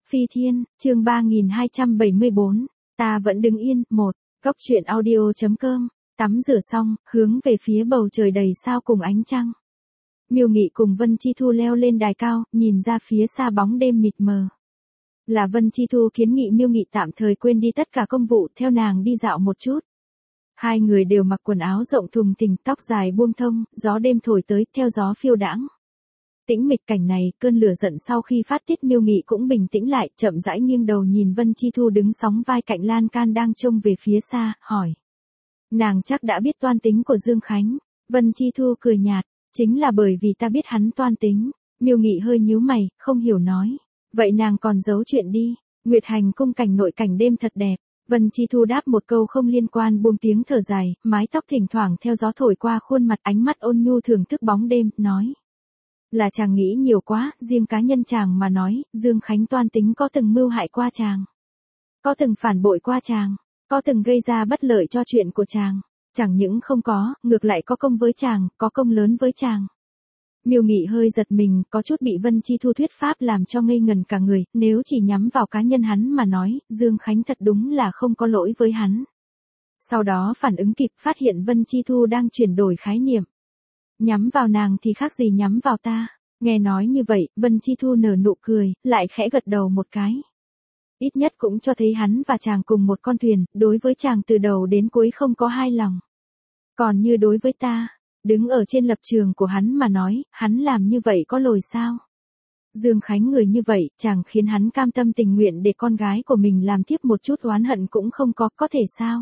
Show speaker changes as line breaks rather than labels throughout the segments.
Phi Thiên, chương 3274, ta vẫn đứng yên, một. Góc truyện audio.com, tắm rửa xong, hướng về phía bầu trời đầy sao cùng ánh trăng. Miêu Nghị cùng Vân Chi Thu leo lên đài cao, nhìn ra phía xa bóng đêm mịt mờ. Là Vân Chi Thu kiến nghị Miêu Nghị tạm thời quên đi tất cả công vụ, theo nàng đi dạo một chút. Hai người đều mặc quần áo rộng thùng thình, tóc dài buông thông, gió đêm thổi tới, theo gió phiêu đãng. Tĩnh mịch cảnh này, cơn lửa giận sau khi phát tiết Miêu Nghị cũng bình tĩnh lại, chậm rãi nghiêng đầu nhìn Vân Chi Thu đứng sóng vai cạnh lan can đang trông về phía xa, hỏi. Nàng chắc đã biết toan tính của Dương Khánh. Vân Chi Thu cười nhạt, chính là bởi vì ta biết hắn toan tính. Miêu Nghị hơi nhíu mày, không hiểu nói. Vậy nàng còn giấu chuyện đi. Nguyệt Hành cung cảnh nội cảnh đêm thật đẹp. Vân Chi Thu đáp một câu không liên quan, buông tiếng thở dài, mái tóc thỉnh thoảng theo gió thổi qua khuôn mặt, ánh mắt ôn nhu thưởng thức bóng đêm, nói. Là chàng nghĩ nhiều quá, riêng cá nhân chàng mà nói, Dương Khánh toan tính có từng mưu hại qua chàng. Có từng phản bội qua chàng. Có từng gây ra bất lợi cho chuyện của chàng. Chẳng những không có, ngược lại có công với chàng, có công lớn với chàng. Miêu Nghị hơi giật mình, có chút bị Vân Chi Thu thuyết pháp làm cho ngây ngần cả người, nếu chỉ nhắm vào cá nhân hắn mà nói, Dương Khánh thật đúng là không có lỗi với hắn. Sau đó phản ứng kịp, phát hiện Vân Chi Thu đang chuyển đổi khái niệm. Nhắm vào nàng thì khác gì nhắm vào ta. Nghe nói như vậy, Vân Chi Thu nở nụ cười, lại khẽ gật đầu một cái. Ít nhất cũng cho thấy hắn và chàng cùng một con thuyền, đối với chàng từ đầu đến cuối không có hai lòng. Còn như đối với ta, đứng ở trên lập trường của hắn mà nói, hắn làm như vậy có lỗi sao? Dương Khánh người như vậy, chàng khiến hắn cam tâm tình nguyện để con gái của mình làm tiếp, một chút oán hận cũng không có thể sao?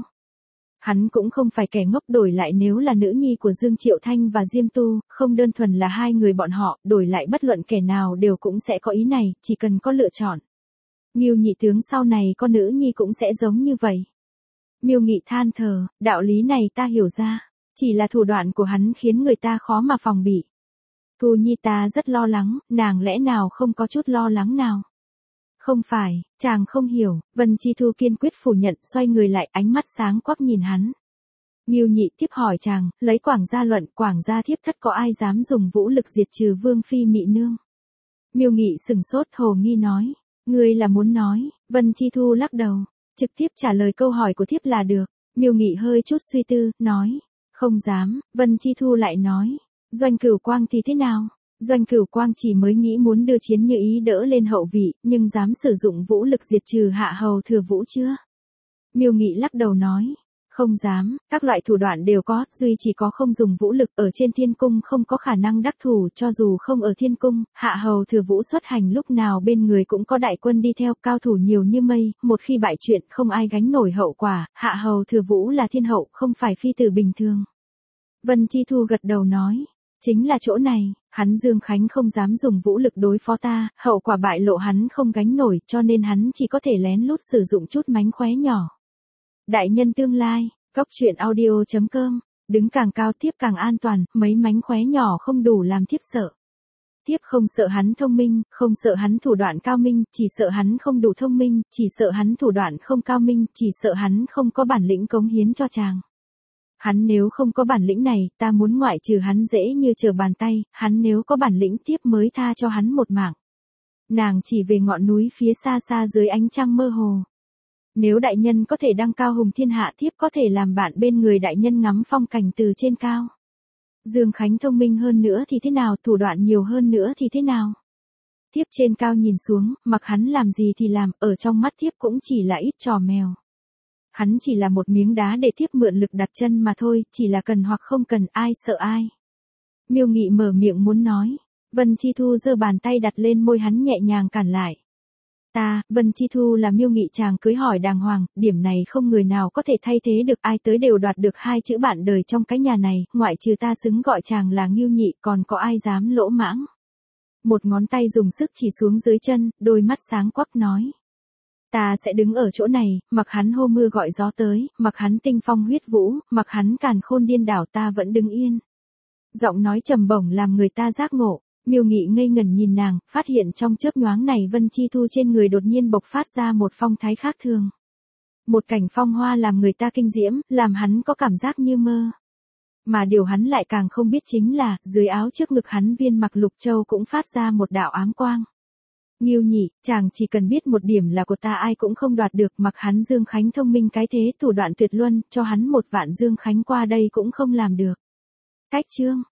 Hắn cũng không phải kẻ ngốc, đổi lại nếu là nữ nhi của Dương Triệu Thanh và Diêm Tu, không đơn thuần là hai người bọn họ, đổi lại bất luận kẻ nào đều cũng sẽ có ý này, chỉ cần có lựa chọn. Ngưu nhị tướng sau này con nữ nhi cũng sẽ giống như vậy. Miêu Nghị than thở, đạo lý này ta hiểu ra, chỉ là thủ đoạn của hắn khiến người ta khó mà phòng bị. Thu Nhi ta rất lo lắng, nàng lẽ nào không có chút lo lắng nào? Không phải, chàng không hiểu. Vân Chi Thu kiên quyết phủ nhận, xoay người lại, ánh mắt sáng quắc nhìn hắn. Ngưu nhị tiếp hỏi chàng, lấy Quảng gia luận, Quảng gia thiếp thất có ai dám dùng vũ lực diệt trừ Vương phi Mị nương? Miêu Nghị sừng sốt, hồ nghi nói. Ngươi là muốn nói? Vân Chi Thu lắc đầu, trực tiếp trả lời câu hỏi của thiếp là được. Miêu Nghị hơi chút suy tư, nói. Không dám. Vân Chi Thu lại nói. Doanh Cửu Quang thì thế nào? Doanh Cửu Quang chỉ mới nghĩ muốn đưa Chiến Như Ý đỡ lên hậu vị, nhưng dám sử dụng vũ lực diệt trừ Hạ Hầu Thừa Vũ chưa? Miêu Nghị lắc đầu nói. Không dám, các loại thủ đoạn đều có, duy chỉ có không dùng vũ lực. Ở trên thiên cung không có khả năng đắc thủ, cho dù không ở thiên cung, Hạ Hầu Thừa Vũ xuất hành lúc nào bên người cũng có đại quân đi theo, cao thủ nhiều như mây, một khi bại chuyện không ai gánh nổi hậu quả. Hạ Hầu Thừa Vũ là thiên hậu, không phải phi tử bình thường. Vân Chi Thu gật đầu nói. Chính là chỗ này, hắn Dương Khánh không dám dùng vũ lực đối phó ta, hậu quả bại lộ hắn không gánh nổi, cho nên hắn chỉ có thể lén lút sử dụng chút mánh khóe nhỏ. Đại nhân tương lai, góc truyện audio.com, đứng càng cao thiếp càng an toàn, mấy mánh khóe nhỏ không đủ làm thiếp sợ. Thiếp không sợ hắn thông minh, không sợ hắn thủ đoạn cao minh, chỉ sợ hắn không đủ thông minh, chỉ sợ hắn thủ đoạn không cao minh, chỉ sợ hắn không có bản lĩnh cống hiến cho chàng. Hắn nếu không có bản lĩnh này, ta muốn ngoại trừ hắn dễ như trở bàn tay, hắn nếu có bản lĩnh thiếp mới tha cho hắn một mạng. Nàng chỉ về ngọn núi phía xa xa dưới ánh trăng mơ hồ. Nếu đại nhân có thể đăng cao hùng thiên hạ, thiếp có thể làm bạn bên người đại nhân ngắm phong cảnh từ trên cao. Dương Khánh thông minh hơn nữa thì thế nào, thủ đoạn nhiều hơn nữa thì thế nào? Thiếp trên cao nhìn xuống, mặc hắn làm gì thì làm, ở trong mắt thiếp cũng chỉ là ít trò mèo. Hắn chỉ là một miếng đá để thiếp mượn lực đặt chân mà thôi, chỉ là cần hoặc không cần, ai sợ ai. Miêu Nghị mở miệng muốn nói. Vân Chi Thu giơ bàn tay đặt lên môi hắn, nhẹ nhàng cản lại. Ta, Vân Chi Thu là Miêu Nghị chàng cưới hỏi đàng hoàng, điểm này không người nào có thể thay thế được, ai tới đều đoạt được hai chữ bạn đời trong cái nhà này, ngoại trừ ta xứng gọi chàng là Ngưu Nhị, còn có ai dám lỗ mãng. Một ngón tay dùng sức chỉ xuống dưới chân, đôi mắt sáng quắc nói. Ta sẽ đứng ở chỗ này, mặc hắn hô mưa gọi gió tới, mặc hắn tinh phong huyết vũ, mặc hắn càn khôn điên đảo, ta vẫn đứng yên. Giọng nói trầm bổng làm người ta giác ngộ. Miêu Nghị ngây ngẩn nhìn nàng, phát hiện trong chớp nhoáng này Vân Chi Thu trên người đột nhiên bộc phát ra một phong thái khác thường. Một cảnh phong hoa làm người ta kinh diễm, làm hắn có cảm giác như mơ. Mà điều hắn lại càng không biết chính là, dưới áo trước ngực hắn viên mặc lục châu cũng phát ra một đạo ám quang. Nghiêu nhị, chàng chỉ cần biết một điểm là của ta ai cũng không đoạt được, mặc hắn Dương Khánh thông minh cái thế, thủ đoạn tuyệt luân, cho hắn 1 vạn Dương Khánh qua đây cũng không làm được. Cách chương